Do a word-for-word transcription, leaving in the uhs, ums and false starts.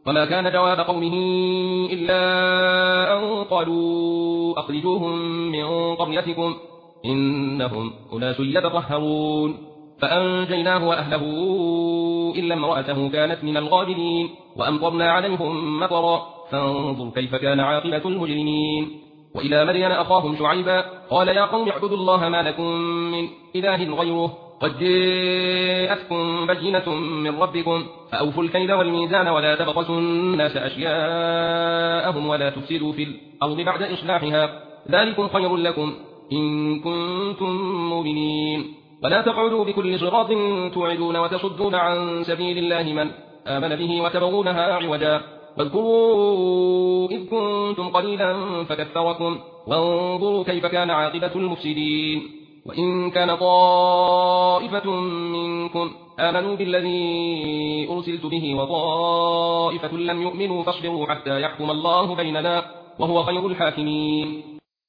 وما كان جواب قومه إلا أن قالوا أخرجوهم من قريتكم إنهم أناس يتطهرون فأنجيناه وأهله إلا امرأته كانت من الغابرين وأمطرنا عليهم مطرا فانظر كيف كان عاقبة المجرمين. وإلى مدين أخاهم شعيبا قال يا قوم اعبدوا الله ما لكم من إله غيره قد جاءتكم بينة من ربكم فأوفوا الكيل والميزان ولا تبخسوا الناس أشياءهم ولا تفسدوا في الأرض بعد إصلاحها ذلكم خير لكم إن كنتم مؤمنين. ولا تقعدوا بكل صراط توعدون وتصدون عن سبيل الله من آمن به وتبغونها عوجا واذكروا إذ كنتم قليلا فكثركم وانظروا كيف كان عاقبة المفسدين. وإن كان طائفة منكم آمنوا بالذي أرسلت به وطائفة لم يؤمنوا فاصبروا حتى يحكم الله بيننا وهو خير الحاكمين.